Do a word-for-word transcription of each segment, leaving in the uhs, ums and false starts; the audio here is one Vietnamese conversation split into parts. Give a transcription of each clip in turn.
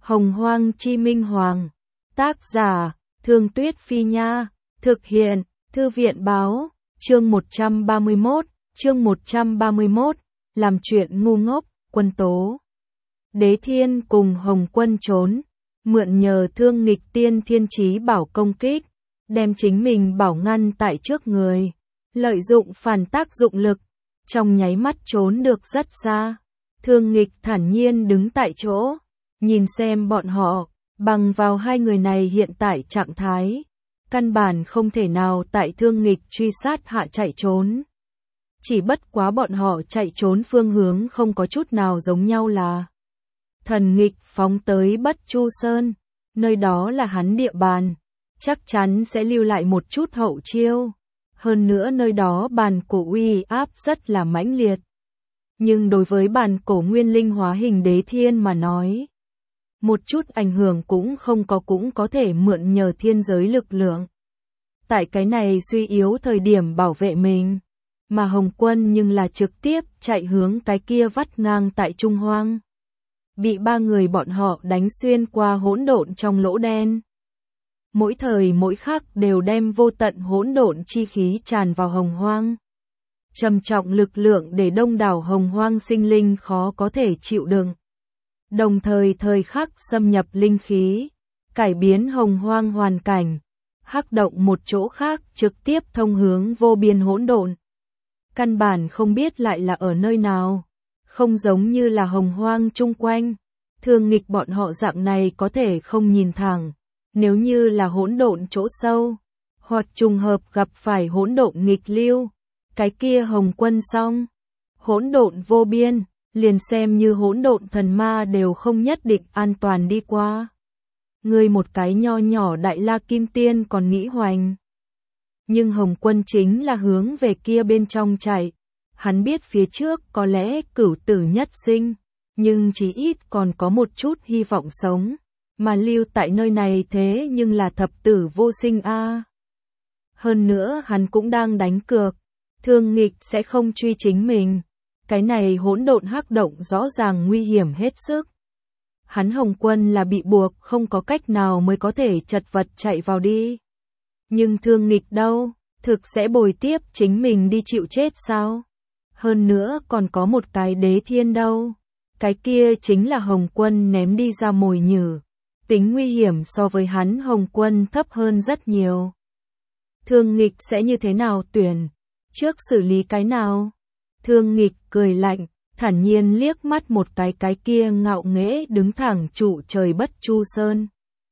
Hồng Hoang Chi Minh Hoàng. Tác giả, Thương Tuyết Phi Nha. Thực hiện, Thư viện Báo. Chương một trăm ba mươi mốt, chương một trăm ba mươi mốt, làm chuyện ngu ngốc, Quân Tố. Đế Thiên cùng Hồng Quân trốn, mượn nhờ Thương Nghịch Tiên Thiên Chí Bảo công kích, đem chính mình bảo ngăn tại trước người, lợi dụng phản tác dụng lực, trong nháy mắt trốn được rất xa. Thương Nghịch thản nhiên đứng tại chỗ, nhìn xem bọn họ, bằng vào hai người này hiện tại trạng thái, căn bản không thể nào tại Thương Nghịch truy sát hạ chạy trốn. Chỉ bất quá bọn họ chạy trốn phương hướng không có chút nào giống nhau là Thần Nghịch phóng tới Bất Chu Sơn, nơi đó là hắn địa bàn, chắc chắn sẽ lưu lại một chút hậu chiêu. Hơn nữa nơi đó bàn cổ uy áp rất là mãnh liệt. Nhưng đối với bàn cổ nguyên linh hóa hình Đế Thiên mà nói, một chút ảnh hưởng cũng không có, cũng có thể mượn nhờ thiên giới lực lượng. Tại cái này suy yếu thời điểm bảo vệ mình, mà Hồng Quân nhưng là trực tiếp chạy hướng cái kia vắt ngang tại Trung Hoang. Bị ba người bọn họ đánh xuyên qua hỗn độn trong lỗ đen. Mỗi thời mỗi khắc đều đem vô tận hỗn độn chi khí tràn vào Hồng Hoang. Trầm trọng lực lượng để đông đảo Hồng Hoang sinh linh khó có thể chịu đựng. Đồng thời thời khắc xâm nhập linh khí, cải biến Hồng Hoang hoàn cảnh, hắc động một chỗ khác trực tiếp thông hướng vô biên hỗn độn. Căn bản không biết lại là ở nơi nào, không giống như là Hồng Hoang chung quanh. Thương Nghịch bọn họ dạng này có thể không nhìn thẳng, nếu như là hỗn độn chỗ sâu, hoặc trùng hợp gặp phải hỗn độn nghịch lưu, cái kia Hồng Quân xong, hỗn độn vô biên, liền xem như hỗn độn thần ma đều không nhất định an toàn đi qua. Người một cái nho nhỏ Đại La Kim Tiên còn nghĩ hoành. Nhưng Hồng Quân chính là hướng về kia bên trong chạy. Hắn biết phía trước có lẽ cửu tử nhất sinh, nhưng chỉ ít còn có một chút hy vọng sống. Mà lưu tại nơi này thế nhưng là thập tử vô sinh a. À. Hơn nữa hắn cũng đang đánh cược, Thương Nghịch sẽ không truy chính mình. Cái này hỗn độn hắc động rõ ràng nguy hiểm hết sức. Hắn Hồng Quân là bị buộc không có cách nào mới có thể chật vật chạy vào đi. Nhưng Thương Nghịch đâu, thực sẽ bồi tiếp chính mình đi chịu chết sao? Hơn nữa còn có một cái Đế Thiên đâu. Cái kia chính là Hồng Quân ném đi ra mồi nhử. Tính nguy hiểm so với hắn Hồng Quân thấp hơn rất nhiều. Thương Nghịch sẽ như thế nào tuyển? Trước xử lý cái nào? Thương Nghịch cười lạnh, thản nhiên liếc mắt một cái cái kia ngạo nghễ đứng thẳng trụ trời Bất Chu Sơn.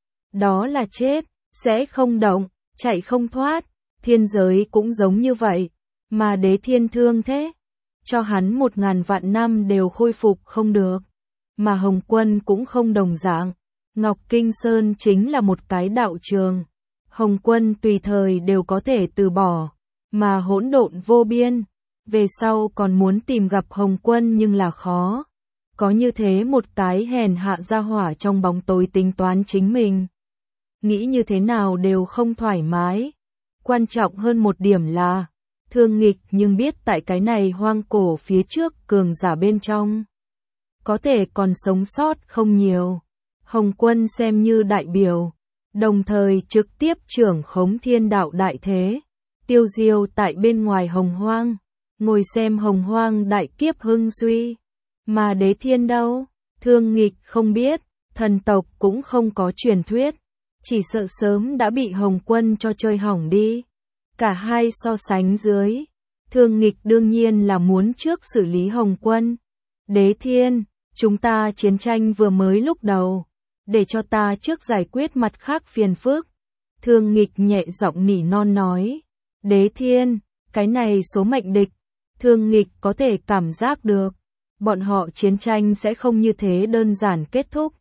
Đó là chết, sẽ không động, chạy không thoát, thiên giới cũng giống như vậy, mà Đế Thiên thương thế, cho hắn một ngàn vạn năm đều khôi phục không được, mà Hồng Quân cũng không đồng dạng. Ngọc Kinh Sơn chính là một cái đạo trường, Hồng Quân tùy thời đều có thể từ bỏ, mà hỗn độn vô biên. Về sau còn muốn tìm gặp Hồng Quân nhưng là khó. Có như thế một cái hèn hạ gia hỏa trong bóng tối tính toán chính mình, nghĩ như thế nào đều không thoải mái. Quan trọng hơn một điểm là, Thương Nghịch nhưng biết tại cái này hoang cổ phía trước cường giả bên trong, có thể còn sống sót không nhiều. Hồng Quân xem như đại biểu, đồng thời trực tiếp trưởng khống thiên đạo đại thế, tiêu diêu tại bên ngoài Hồng Hoang. Ngồi xem Hồng Hoang đại kiếp hưng suy. Mà Đế Thiên đâu? Thương Nghịch không biết, thần tộc cũng không có truyền thuyết. Chỉ sợ sớm đã bị Hồng Quân cho chơi hỏng đi. Cả hai so sánh dưới, Thương Nghịch đương nhiên là muốn trước xử lý Hồng Quân. Đế Thiên, chúng ta chiến tranh vừa mới lúc đầu, để cho ta trước giải quyết mặt khác phiền phức. Thương Nghịch nhẹ giọng nỉ non nói. Đế Thiên, cái này số mệnh địch. Thương Nghịch có thể cảm giác được, bọn họ chiến tranh sẽ không như thế đơn giản kết thúc.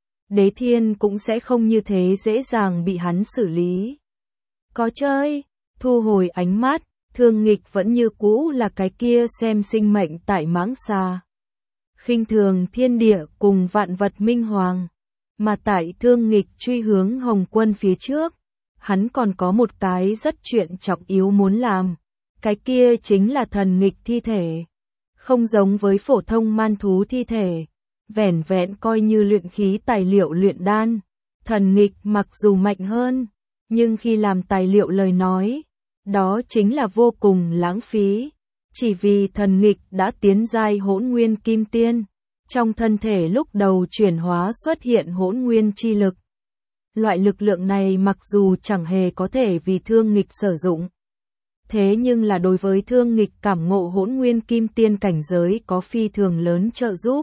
Đế Thiên cũng sẽ không như thế dễ dàng bị hắn xử lý. Có chơi, thu hồi ánh mắt, Thương Nghịch vẫn như cũ là cái kia xem sinh mệnh tại mãng xà. Khinh thường thiên địa cùng vạn vật minh hoàng. Mà tại Thương Nghịch truy hướng Hồng Quân phía trước, hắn còn có một cái rất chuyện trọng yếu muốn làm. Cái kia chính là thần nghịch thi thể. Không giống với phổ thông man thú thi thể, vẻn vẹn coi như luyện khí tài liệu luyện đan. Thần nghịch mặc dù mạnh hơn, nhưng khi làm tài liệu lời nói, đó chính là vô cùng lãng phí. Chỉ vì thần nghịch đã tiến giai hỗn nguyên kim tiên, trong thân thể lúc đầu chuyển hóa xuất hiện hỗn nguyên chi lực. Loại lực lượng này mặc dù chẳng hề có thể vì thương nghịch sử dụng, thế nhưng là đối với thương nghịch cảm ngộ hỗn nguyên kim tiên cảnh giới có phi thường lớn trợ giúp.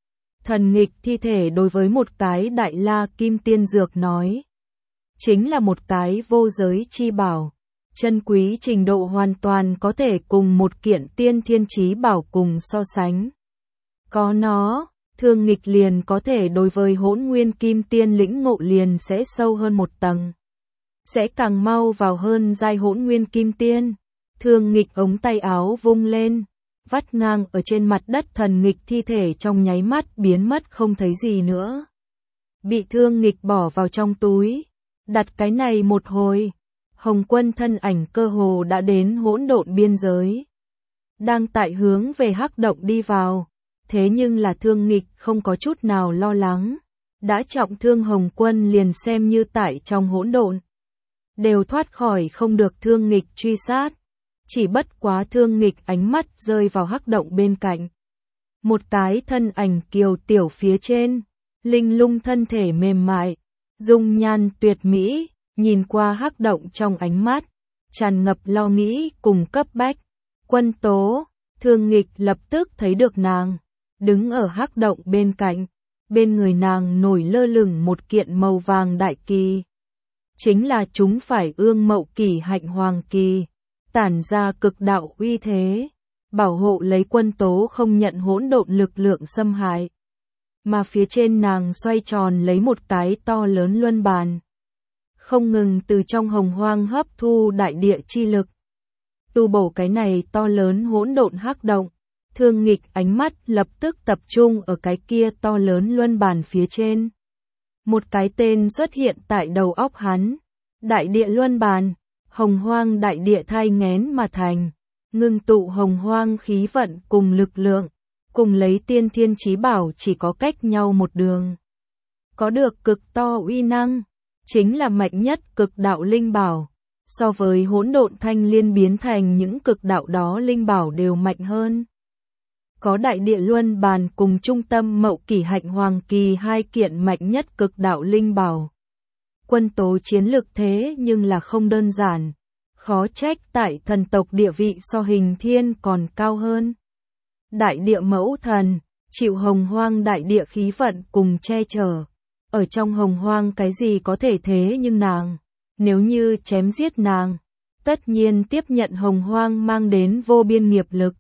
Thần nghịch thi thể đối với một cái đại la kim tiên dược nói, chính là một cái vô giới chi bảo, chân quý trình độ hoàn toàn có thể cùng một kiện tiên thiên chí bảo cùng so sánh. Có nó, thương nghịch liền có thể đối với hỗn nguyên kim tiên lĩnh ngộ liền sẽ sâu hơn một tầng, sẽ càng mau vào hơn giai hỗn nguyên kim tiên. Thương nghịch ống tay áo vung lên, vắt ngang ở trên mặt đất, thần nghịch thi thể trong nháy mắt biến mất không thấy gì nữa. Bị thương nghịch bỏ vào trong túi, đặt cái này một hồi, Hồng Quân thân ảnh cơ hồ đã đến hỗn độn biên giới, đang tại hướng về hắc động đi vào. Thế nhưng là thương nghịch không có chút nào lo lắng, đã trọng thương Hồng Quân liền xem như tại trong hỗn độn, đều thoát khỏi không được thương nghịch truy sát. Chỉ bất quá thương nghịch ánh mắt rơi vào hắc động bên cạnh. Một cái thân ảnh kiều tiểu phía trên, linh lung thân thể mềm mại, dung nhan tuyệt mỹ, nhìn qua hắc động trong ánh mắt, tràn ngập lo nghĩ cùng cấp bách. Quân Tố, thương nghịch lập tức thấy được nàng, đứng ở hắc động bên cạnh, bên người nàng nổi lơ lửng một kiện màu vàng đại kỳ. Chính là chúng phải ương mậu kỳ hạnh hoàng kỳ, tản ra cực đạo uy thế, bảo hộ lấy Quân Tố không nhận hỗn độn lực lượng xâm hại. Mà phía trên nàng xoay tròn lấy một cái to lớn luân bàn, không ngừng từ trong hồng hoang hấp thu đại địa chi lực, tu bổ cái này to lớn hỗn độn hắc động. Thương nghịch ánh mắt lập tức tập trung ở cái kia to lớn luân bàn phía trên. Một cái tên xuất hiện tại đầu óc hắn, đại địa luân bàn, hồng hoang đại địa thai nghén mà thành, ngưng tụ hồng hoang khí vận cùng lực lượng, cùng lấy tiên thiên chí bảo chỉ có cách nhau một đường. Có được cực to uy năng, chính là mạnh nhất cực đạo linh bảo, so với hỗn độn thanh liên biến thành những cực đạo đó linh bảo đều mạnh hơn. Có đại địa luân bàn cùng trung tâm mậu kỷ hạnh hoàng kỳ hai kiện mạnh nhất cực đạo linh bảo. Quân Tố chiến lực thế nhưng là không đơn giản, khó trách tại thần tộc địa vị so Hình Thiên còn cao hơn. Đại địa mẫu thần, chịu hồng hoang đại địa khí vận cùng che chở. Ở trong hồng hoang cái gì có thể thế nhưng nàng, nếu như chém giết nàng, tất nhiên tiếp nhận hồng hoang mang đến vô biên nghiệp lực.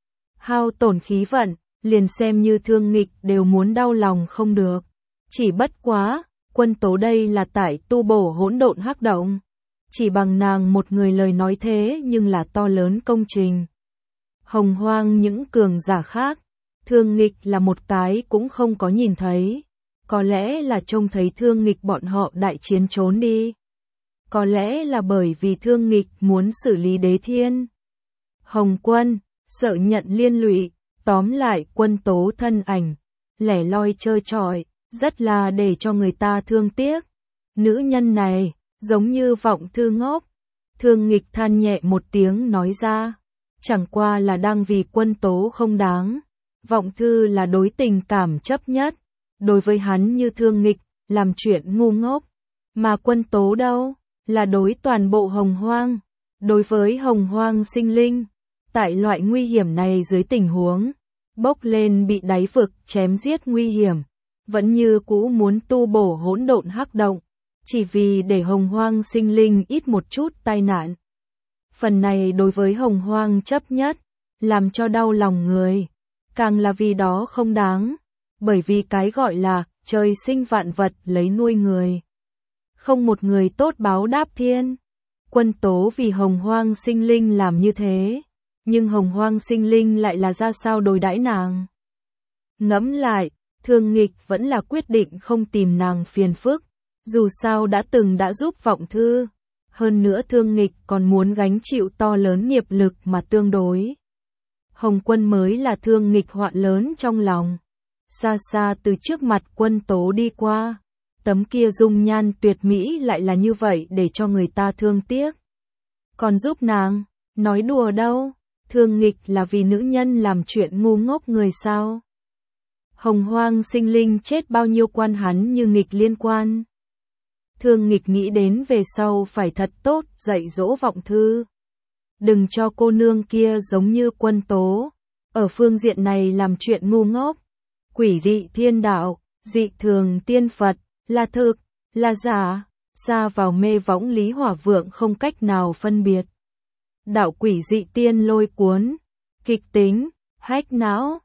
Hao tổn khí vận, liền xem như thương nghịch đều muốn đau lòng không được. Chỉ bất quá, Quân Tố đây là tại tu bổ hỗn độn hắc động. Chỉ bằng nàng một người lời nói thế nhưng là to lớn công trình. Hồng hoang những cường giả khác, thương nghịch là một cái cũng không có nhìn thấy. Có lẽ là trông thấy thương nghịch bọn họ đại chiến trốn đi. Có lẽ là bởi vì thương nghịch muốn xử lý Đế Thiên. Hồng Quân sợ nhận liên lụy, tóm lại Quân Tố thân ảnh, lẻ loi trơ trọi, rất là để cho người ta thương tiếc. Nữ nhân này, giống như vọng thư ngốc. Thương nghịch than nhẹ một tiếng nói ra, chẳng qua là đang vì Quân Tố không đáng. Vọng thư là đối tình cảm chấp nhất, đối với hắn như thương nghịch, làm chuyện ngu ngốc. Mà Quân Tố đâu, là đối toàn bộ hồng hoang, đối với hồng hoang sinh linh. Tại loại nguy hiểm này dưới tình huống, bốc lên bị đáy vực chém giết nguy hiểm, vẫn như cũ muốn tu bổ hỗn độn hắc động, chỉ vì để hồng hoang sinh linh ít một chút tai nạn. Phần này đối với hồng hoang chấp nhất, làm cho đau lòng người, càng là vì đó không đáng, bởi vì cái gọi là trời sinh vạn vật lấy nuôi người. Không một người tốt báo đáp thiên. Quân Tố vì hồng hoang sinh linh làm như thế. Nhưng hồng hoang sinh linh lại là ra sao đối đãi nàng? Ngẫm lại, thương nghịch vẫn là quyết định không tìm nàng phiền phức, dù sao đã từng đã giúp vọng thư. Hơn nữa thương nghịch còn muốn gánh chịu to lớn nghiệp lực mà tương đối. Hồng Quân mới là thương nghịch họa lớn trong lòng. xa xa từ trước mặt Quân Tố đi qua. Tấm kia dung nhan tuyệt mỹ lại là như vậy để cho người ta thương tiếc. Còn giúp nàng, nói đùa đâu, Thương Nghịch là vì nữ nhân làm chuyện ngu ngốc người sao? Hồng Hoang sinh linh chết bao nhiêu quan hắn như Nghịch liên quan. Thương Nghịch nghĩ đến về sau phải thật tốt dạy dỗ Vọng Thư. Đừng cho cô nương kia giống như Quân Tố, ở phương diện này làm chuyện ngu ngốc. Quỷ dị thiên đạo, dị thường tiên Phật, là thực, là giả, xa vào mê võng Lý Hỏa Vượng không cách nào phân biệt. Đạo quỷ dị tiên lôi cuốn, kịch tính, hách não,